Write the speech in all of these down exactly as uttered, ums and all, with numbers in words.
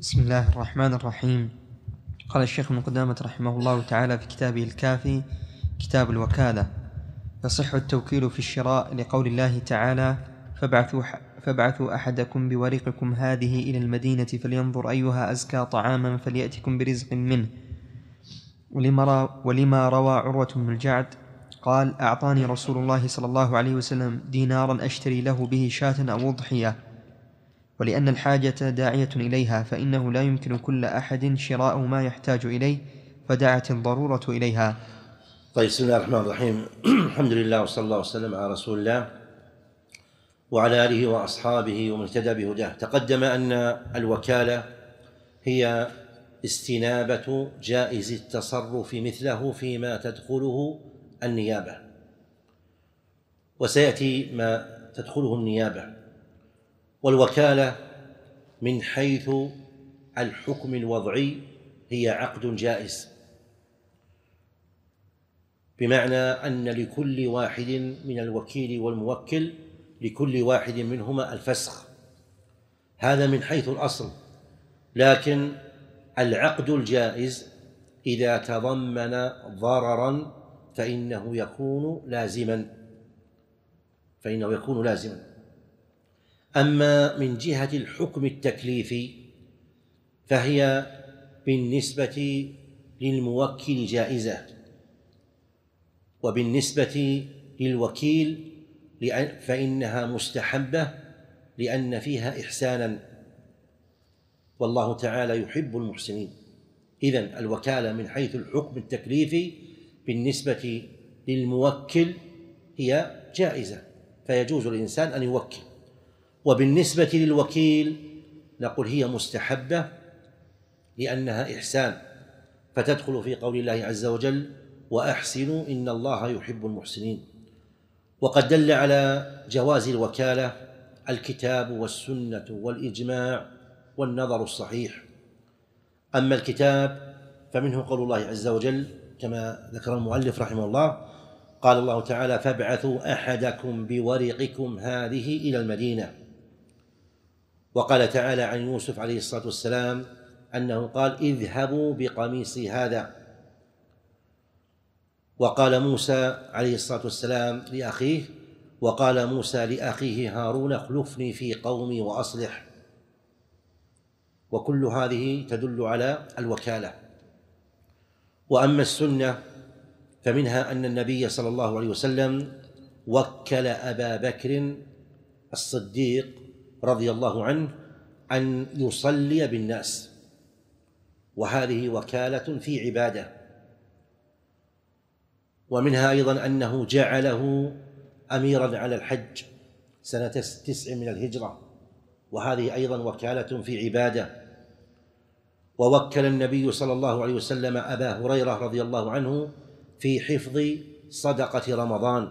بسم الله الرحمن الرحيم. قال الشيخ ابن قدامة رحمه الله تعالى في كتابه الكافي كتاب الوكالة: يصح التوكيل في الشراء لقول الله تعالى: فابعثوا, فابعثوا أحدكم بورقكم هذه إلى المدينة فلينظر أيها أزكى طعاما فليأتكم برزق منه. ولما, ولما روى عروة بن الجعد قال: أعطاني رسول الله صلى الله عليه وسلم دينارا أشتري له به شاة أو أضحية، ولأن الحاجة داعية إليها، فإنه لا يمكن كل أحد شراء ما يحتاج إليه، فدعت الضرورة إليها. طيب، بسم الله الرحمن الرحيم. الحمد لله وصلى الله وسلم على رسول الله وعلى آله وأصحابه ومن اهتدى بهداه. تقدم أن الوكالة هي استنابة جائز التصرف مثله فيما تدخله النيابة، وسيأتي ما تدخله النيابة. والوكالة من حيث الحكم الوضعي هي عقد جائز، بمعنى أن لكل واحد من الوكيل والموكل لكل واحد منهما الفسخ، هذا من حيث الأصل. لكن العقد الجائز إذا تضمن ضررا فإنه يكون لازما فإنه يكون لازما أما من جهة الحكم التكليفي فهي بالنسبة للموكل جائزة، وبالنسبة للوكيل فإنها مستحبة لأن فيها إحسانا، والله تعالى يحب المحسنين. إذن الوكالة من حيث الحكم التكليفي بالنسبة للموكل هي جائزة، فيجوز للإنسان أن يوكل. وبالنسبة للوكيل نقول هي مستحبة لأنها إحسان، فتدخل في قول الله عز وجل: وأحسنوا إن الله يحب المحسنين. وقد دل على جواز الوكالة الكتاب والسنة والإجماع والنظر الصحيح. أما الكتاب فمنه قول الله عز وجل كما ذكر المؤلف رحمه الله، قال الله تعالى: فابعثوا أحدكم بورقكم هذه إلى المدينة. وقال تعالى عن يوسف عليه الصلاة والسلام أنه قال: اذهبوا بقميصي هذا. وقال موسى عليه الصلاة والسلام لأخيه وقال موسى لأخيه هارون: اخلفني في قومي وأصلح. وكل هذه تدل على الوكالة. وأما السنة فمنها أن النبي صلى الله عليه وسلم وكل أبا بكر الصديق رضي الله عنه أن يصلي بالناس، وهذه وكالة في عبادة. ومنها أيضا أنه جعله أميرا على الحج سنة تسع من الهجرة، وهذه أيضا وكالة في عبادة. ووكل النبي صلى الله عليه وسلم أبا هريرة رضي الله عنه في حفظ صدقة رمضان،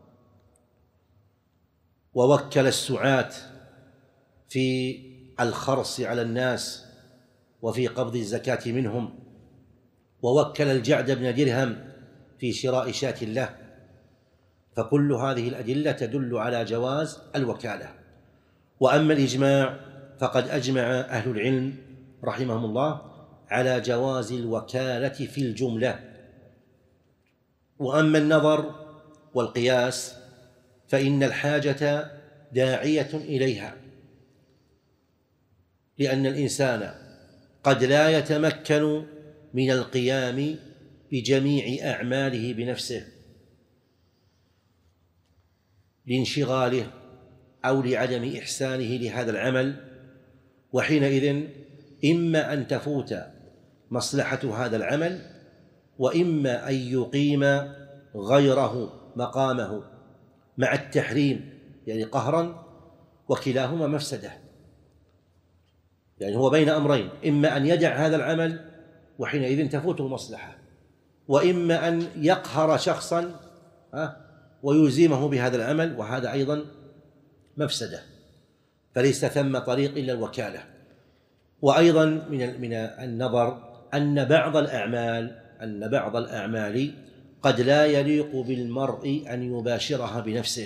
ووكل السعاة في الخرص على الناس وفي قبض الزكاة منهم، ووكل الجعد بن درهم في شراء شاة له. فكل هذه الأدلة تدل على جواز الوكالة. وأما الإجماع فقد أجمع أهل العلم رحمهم الله على جواز الوكالة في الجملة. وأما النظر والقياس فإن الحاجة داعية إليها، لأن الإنسان قد لا يتمكن من القيام بجميع أعماله بنفسه لانشغاله أو لعدم إحسانه لهذا العمل، وحينئذ إما أن تفوت مصلحة هذا العمل، وإما أن يقيم غيره مقامه مع التحريم يعني قهرا، وكلاهما مفسدة. يعني هو بين أمرين: إما أن يدع هذا العمل وحينئذ تفوته مصلحة، وإما أن يقهر شخصا ويلزمه بهذا العمل، وهذا أيضا مفسدة. فليس ثم طريق إلا الوكالة. وأيضا من من النظر أن بعض الأعمال أن بعض الأعمال قد لا يليق بالمرء أن يباشرها بنفسه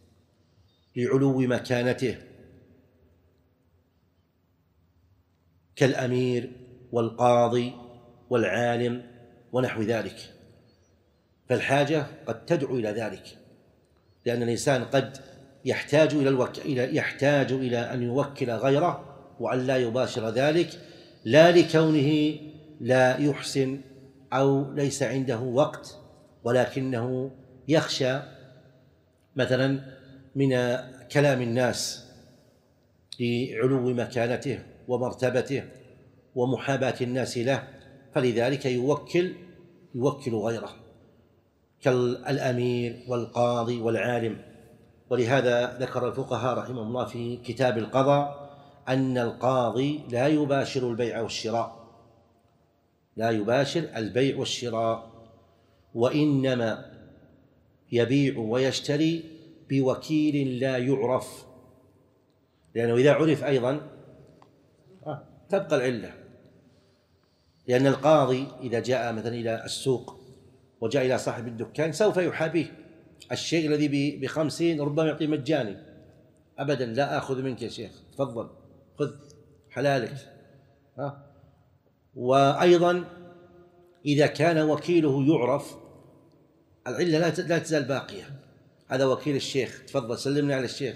لعلو مكانته، كالأمير والقاضي والعالم ونحو ذلك. فالحاجة قد تدعو إلى ذلك، لأن الإنسان قد يحتاج إلى الوك... إلى يحتاج إلى أن يوكل غيره وأن لا يباشر ذلك، لا لكونه لا يحسن أو ليس عنده وقت، ولكنه يخشى مثلا من كلام الناس لعلو مكانته ومرتبته ومحاباة الناس له، فلذلك يوكل يوكل غيره كالأمير والقاضي والعالم. ولهذا ذكر الفقهاء رحمهم الله في كتاب القضاء أن القاضي لا يباشر البيع والشراء لا يباشر البيع والشراء وإنما يبيع ويشتري بوكيل لا يعرف، لأنه إذا عرف أيضا تبقى العلة. لأن القاضي إذا جاء مثلا إلى السوق وجاء إلى صاحب الدكان سوف يحابيه، الشيء الذي بخمسين ربما يعطيه مجاني، أبدا لا آخذ منك يا شيخ، تفضل خذ حلالك. ها؟ وأيضا إذا كان وكيله يعرف العلة لا تزال باقية، هذا وكيل الشيخ تفضل سلمنا على الشيخ،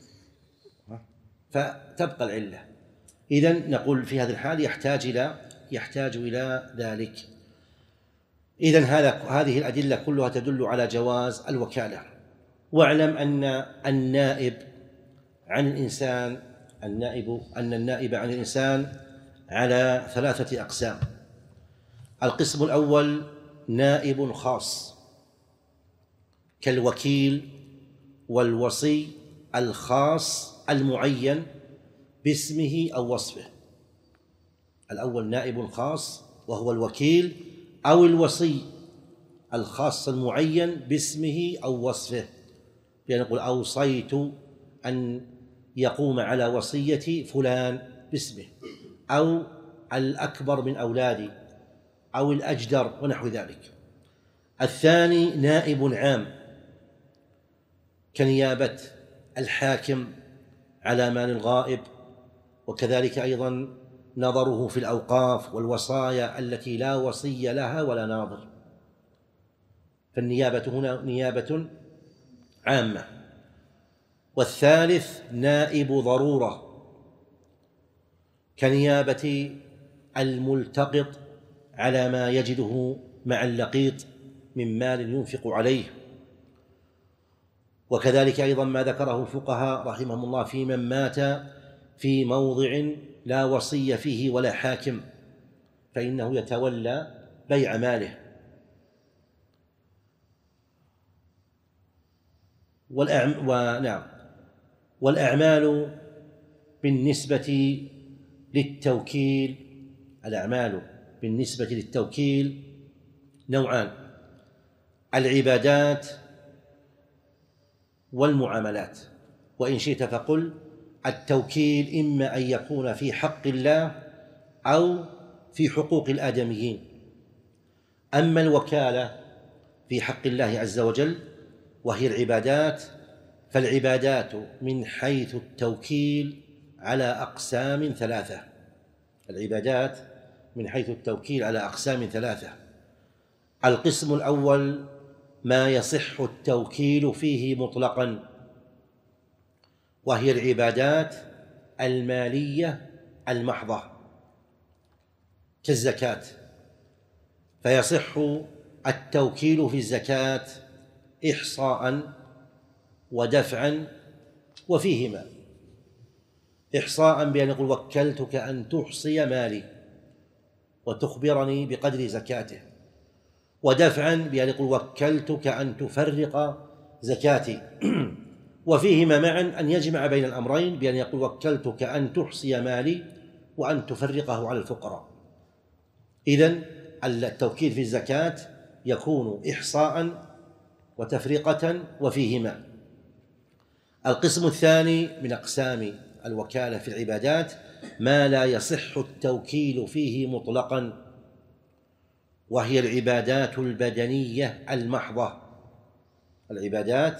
فتبقى العلة. إذن نقول في هذا الحال يحتاج إلى يحتاج إلى ذلك. إذن هذا هذه الأدلة كلها تدل على جواز الوكالة. واعلم أن النائب عن الإنسان النائب أن النائب عن الإنسان على ثلاثة أقسام. القسم الأول نائب خاص كالوكيل والوصي الخاص المعين باسمه أو وصفه. الأول نائب خاص وهو الوكيل أو الوصي الخاص المعين باسمه أو وصفه، يعني نقول أوصيت أن يقوم على وصية فلان باسمه، أو الأكبر من أولادي، أو الأجدر ونحو ذلك. الثاني نائب عام كنيابة الحاكم على مال الغائب، وكذلك أيضا نظره في الأوقاف والوصايا التي لا وصي لها ولا ناظر، فالنيابة هنا نيابة عامة. والثالث نائب ضرورة كنيابة الملتقط على ما يجده مع اللقيط من مال ينفق عليه. وكذلك أيضا ما ذكره الفقهاء رحمهم الله في من مات في موضع لا وصي فيه ولا حاكم، فإنه يتولى بيع ماله. والأعم... ونعم والأعمال بالنسبة للتوكيل الأعمال بالنسبة للتوكيل نوعان: العبادات والمعاملات. وإن شئت فقل التوكيل إما أن يكون في حق الله أو في حقوق الآدميين. أما الوكالة في حق الله عز وجل وهي العبادات، فالعبادات من حيث التوكيل على أقسام ثلاثة. العبادات من حيث التوكيل على أقسام ثلاثة. القسم الأول ما يصح التوكيل فيه مطلقا، وهي العبادات المالية المحضة كالزكاة، فيصح التوكيل في الزكاة إحصاء ودفعا وفيهما. إحصاء بأن يقول وكلتك أن تحصي مالي وتخبرني بقدر زكاته، ودفعا بأن يقول وكلتك أن تفرق زكاتي. وفيهما معا أن يجمع بين الأمرين بأن يقول وكلتك أن تحصي مالي وأن تفرقه على الفقراء. إذن التوكيل في الزكاة يكون إحصاء وتفرقة وفيهما. القسم الثاني من أقسام الوكالة في العبادات ما لا يصح التوكيل فيه مطلقا، وهي العبادات البدنية المحضة. العبادات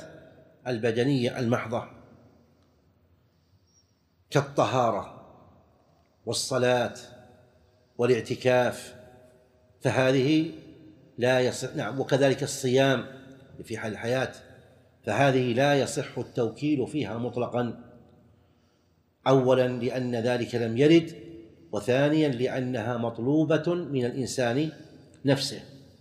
البدنية المحضة كالطهارة والصلاة والاعتكاف، فهذه لا يصح. نعم، وكذلك الصيام في حال الحياة، فهذه لا يصح التوكيل فيها مطلقا، أولا لأن ذلك لم يرد، وثانيا لأنها مطلوبة من الإنسان نفسه.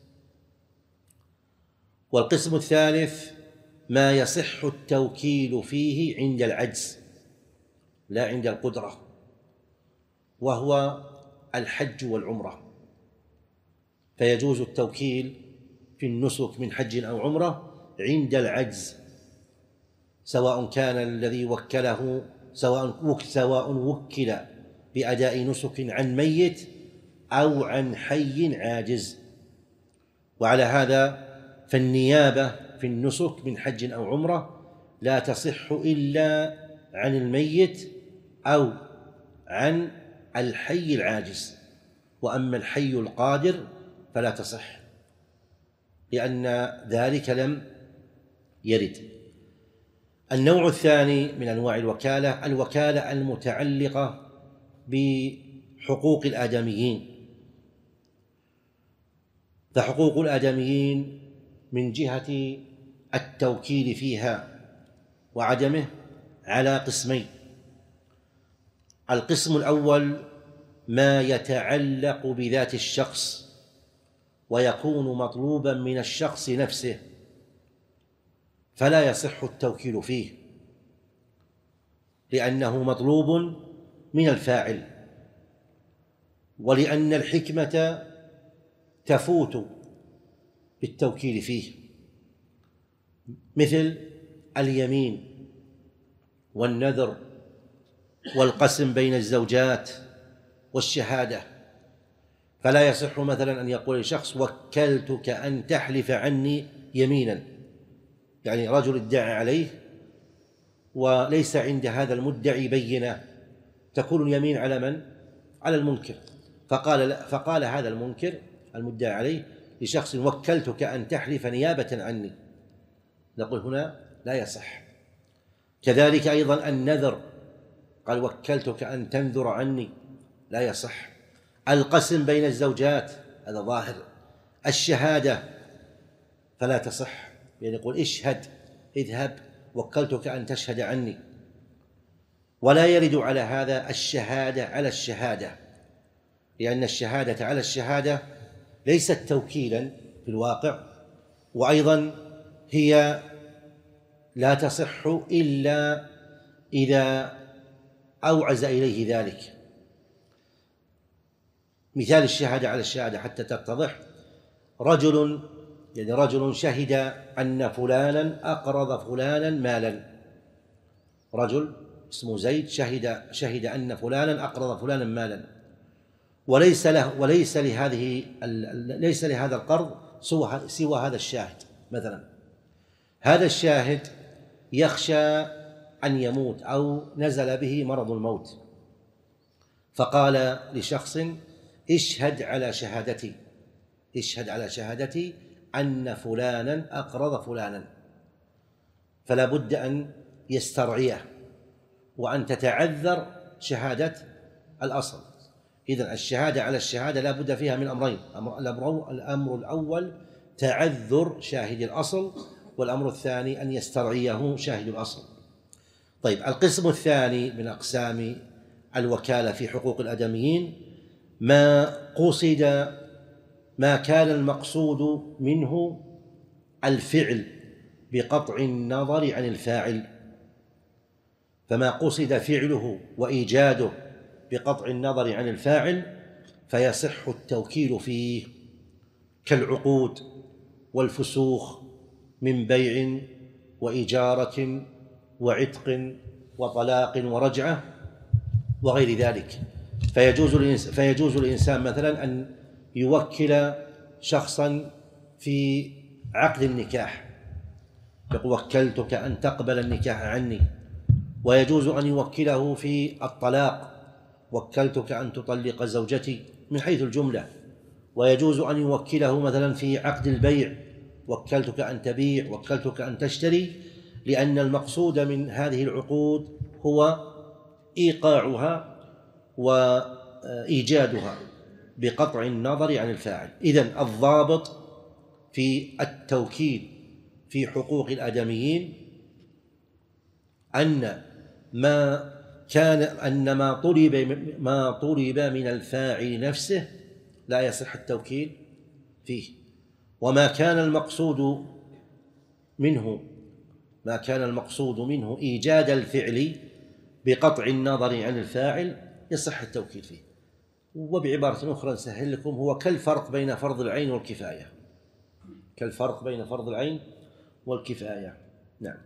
والقسم الثالث ما يصح التوكيل فيه عند العجز لا عند القدرة، وهو الحج والعمرة، فيجوز التوكيل في النسك من حج أو عمرة عند العجز، سواء كان الذي وكله سواء سواء وكل بأداء نسك عن ميت أو عن حي عاجز. وعلى هذا فالنيابة في النسك من حج أو عمرة لا تصح إلا عن الميت أو عن الحي العاجز، وأما الحي القادر فلا تصح، لأن ذلك لم يرد. النوع الثاني من أنواع الوكالة الوكالة المتعلقة بحقوق الآدميين، فحقوق الآدميين من جهة التوكيل فيها وعدمه على قسمين. القسم الأول ما يتعلق بذات الشخص ويكون مطلوبا من الشخص نفسه، فلا يصح التوكيل فيه لأنه مطلوب من الفاعل، ولأن الحكمة تفوت بالتوكيل فيه، مثل اليمين والنذر والقسم بين الزوجات والشهادة. فلا يصح مثلا أن يقول لشخص وكلتك أن تحلف عني يمينا، يعني رجل ادعى عليه وليس عند هذا المدعي بينة، تكون اليمين على من؟ على المنكر. فقال, فقال هذا المنكر المدعى عليه لشخص وكلتك أن تحلف نيابة عني، نقول هنا لا يصح. كذلك أيضا النذر، قال وكلتك أن تنذر عني، لا يصح. القسم بين الزوجات هذا ظاهر. الشهادة فلا تصح، يعني يقول اشهد اذهب وكلتك أن تشهد عني، ولا يرد على هذا الشهادة على الشهادة، لأن الشهادة على الشهادة ليست توكيلا في الواقع، وأيضا هي لا تصح إلا إذا أوعز إليه ذلك. مثال الشهادة على الشهادة حتى تتضح: رجل يعني رجل شهد أن فلانا أقرض فلانا مالا، رجل اسمه زيد شهد شهد أن فلانا أقرض فلانا مالا، وليس له وليس لهذه ليس لهذا القرض سوى هذا الشاهد. مثلا هذا الشاهد يخشى أن يموت أو نزل به مرض الموت، فقال لشخص اشهد على شهادتي اشهد على شهادتي أن فلانا أقرض فلانا، فلا بد أن يسترعيه وأن تتعذر شهادة الأصل. إذن الشهادة على الشهادة لا بد فيها من أمرين: الأمر الأول تعذر شاهد الأصل، والأمر الثاني أن يسترعيه شاهد الأصل. طيب، القسم الثاني من أقسام الوكالة في حقوق الآدميين ما قصد ما كان المقصود منه الفعل بقطع النظر عن الفاعل، فما قصد فعله وإيجاده بقطع النظر عن الفاعل فيصح التوكيل فيه، كالعقود والفسوخ من بيع وإجارة وعتق وطلاق ورجعة وغير ذلك. فيجوز فيجوز الإنسان مثلا أن يوكل شخصا في عقد النكاح، يقول وكلتك أن تقبل النكاح عني، ويجوز أن يوكله في الطلاق، وكلتك أن تطلق زوجتي من حيث الجملة، ويجوز أن يوكله مثلا في عقد البيع، وكلتك أن تبيع، وكلتك أن تشتري، لأن المقصود من هذه العقود هو إيقاعها و وإيجادها بقطع النظر عن الفاعل. إذن الضابط في التوكيل في حقوق الآدميين أن ما كان أن ما طلب ما طلب من الفاعل نفسه لا يصح التوكيل فيه، وما كان المقصود منه ما كان المقصود منه إيجاد الفعل بقطع النظر عن الفاعل يصح التوكيل فيه. وبعبارة أخرى نسهل لكم، هو كالفرق بين فرض العين والكفاية كالفرق بين فرض العين والكفاية. نعم.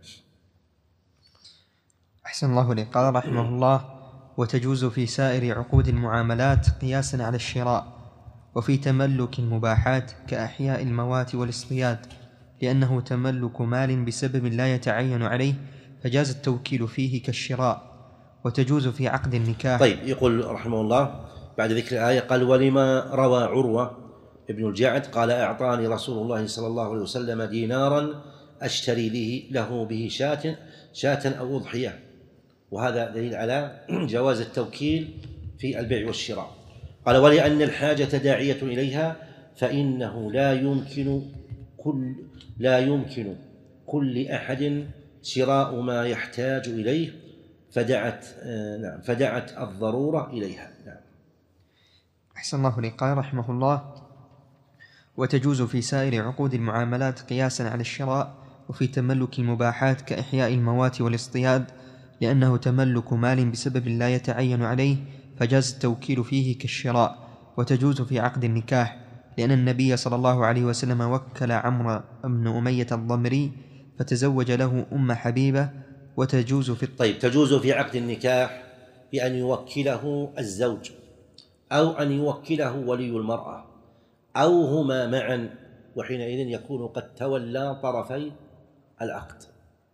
أحسن الله إليك. قال رحمه الله: وتجوز في سائر عقود المعاملات قياسا على الشراء، وفي تملك المباحات كأحياء الموات والاصطياد، لأنه تملك مال بسبب لا يتعين عليه فجاز التوكيل فيه كالشراء. وتجوز في عقد النكاح. طيب، يقول رحمه الله بعد ذكر الآية قال: ولما روى عروة ابن الجعد قال: أعطاني رسول الله صلى الله عليه وسلم دينارا أشتري له به شاة شاة أو أضحية. وهذا دليل على جواز التوكيل في البيع والشراء. قال: ولأن الحاجة داعية إليها فإنه لا يمكن كل لا يمكن كل أحد شراء ما يحتاج إليه فدعت نعم فدعت الضرورة إليها. نعم. أحسن الله إليك. قال رحمه الله: وتجوز في سائر عقود المعاملات قياسا على الشراء، وفي تملك المباحات كإحياء الموات والاصطياد، لأنه تملك مال بسبب لا يتعين عليه فجاز التوكيل فيه كالشراء. وتجوز في عقد النكاح، لأن النبي صلى الله عليه وسلم وكل عمرو بن أمية الضمري فتزوج له أم حبيبة. وتجوز في طيب تجوز في عقد النكاح بأن يوكله الزوج، أو أن يوكله ولي المرأة، أو هما معا، وحينئذ يكون قد تولى طرفي العقد.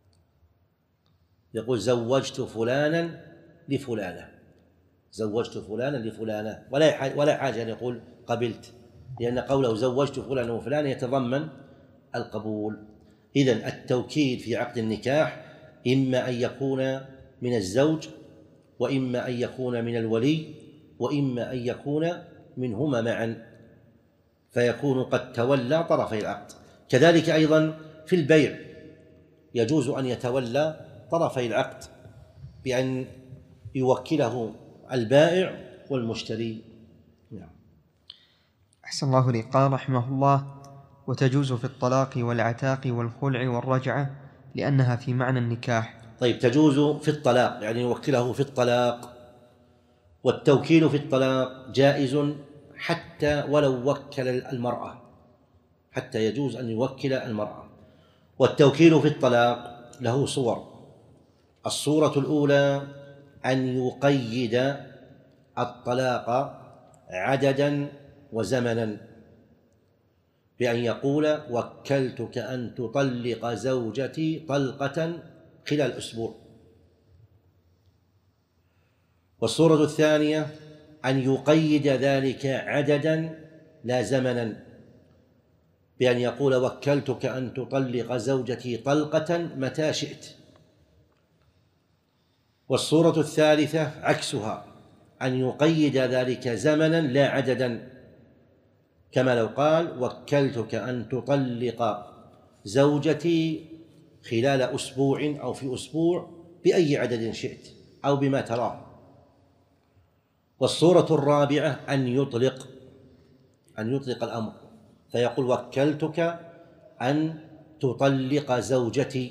يقول: زوجت فلانا لفلانة زوجت فلانا لفلانة ولا ولا حاجة أن يقول قبلت، لأن قوله زوجت فلانا وفلانة يتضمن القبول. إذن التوكيل في عقد النكاح إما أن يكون من الزوج، وإما أن يكون من الولي، وإما أن يكون منهما معا، فيكون قد تولى طرفي العقد. كذلك أيضا في البيع يجوز أن يتولى طرفي العقد بأن يوكله البائع والمشتري. نعم. أحسن الله إليك. قال رحمه الله: وتجوز في الطلاق والعتاق والخلع والرجعة، لأنها في معنى النكاح. طيب، تجوز في الطلاق يعني يوكله في الطلاق، والتوكيل في الطلاق جائز حتى ولو وكل المرأة، حتى يجوز أن يوكل المرأة. والتوكيل في الطلاق له صور. الصورة الأولى أن يقيد الطلاق عددا وزمنا، بأن يقول: وكلتك أن تطلق زوجتي طلقة خلال أسبوع. والصورة الثانية أن يقيد ذلك عددا لا زمنا، بأن يقول: وكلتك أن تطلق زوجتي طلقة متى شئت. والصورة الثالثة عكسها، أن يقيد ذلك زمنا لا عددا، كما لو قال: وكلتك أن تطلق زوجتي خلال أسبوع أو في أسبوع بأي عدد شئت أو بما تراه. والصورة الرابعة أن يطلق أن يطلق الأمر، فيقول: وكلتك أن تطلق زوجتي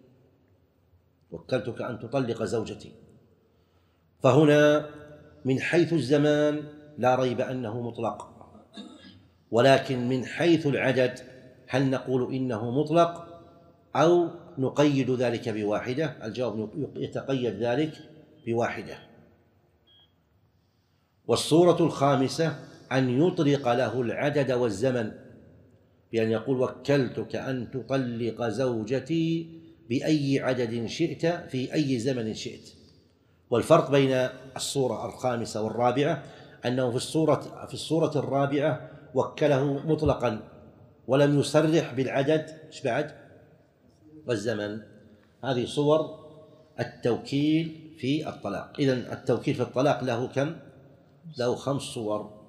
وكلتك أن تطلق زوجتي. فهنا من حيث الزمان لا ريب أنه مطلق، ولكن من حيث العدد هل نقول إنه مطلق أو نقيد ذلك بواحدة؟ الجواب: يتقيد ذلك بواحدة. والصورة الخامسة أن يطلق له العدد والزمن، بأن يقول: وكلتك أن تطلق زوجتي بأي عدد شئت في أي زمن شئت. والفرق بين الصورة الخامسة والرابعة أنه في الصورة في الصورة الرابعة وكله مطلقا ولم يصرح بالعدد إيش بعد والزمن. هذه صور التوكيل في الطلاق. إذن التوكيل في الطلاق له كم؟ له خمس صور.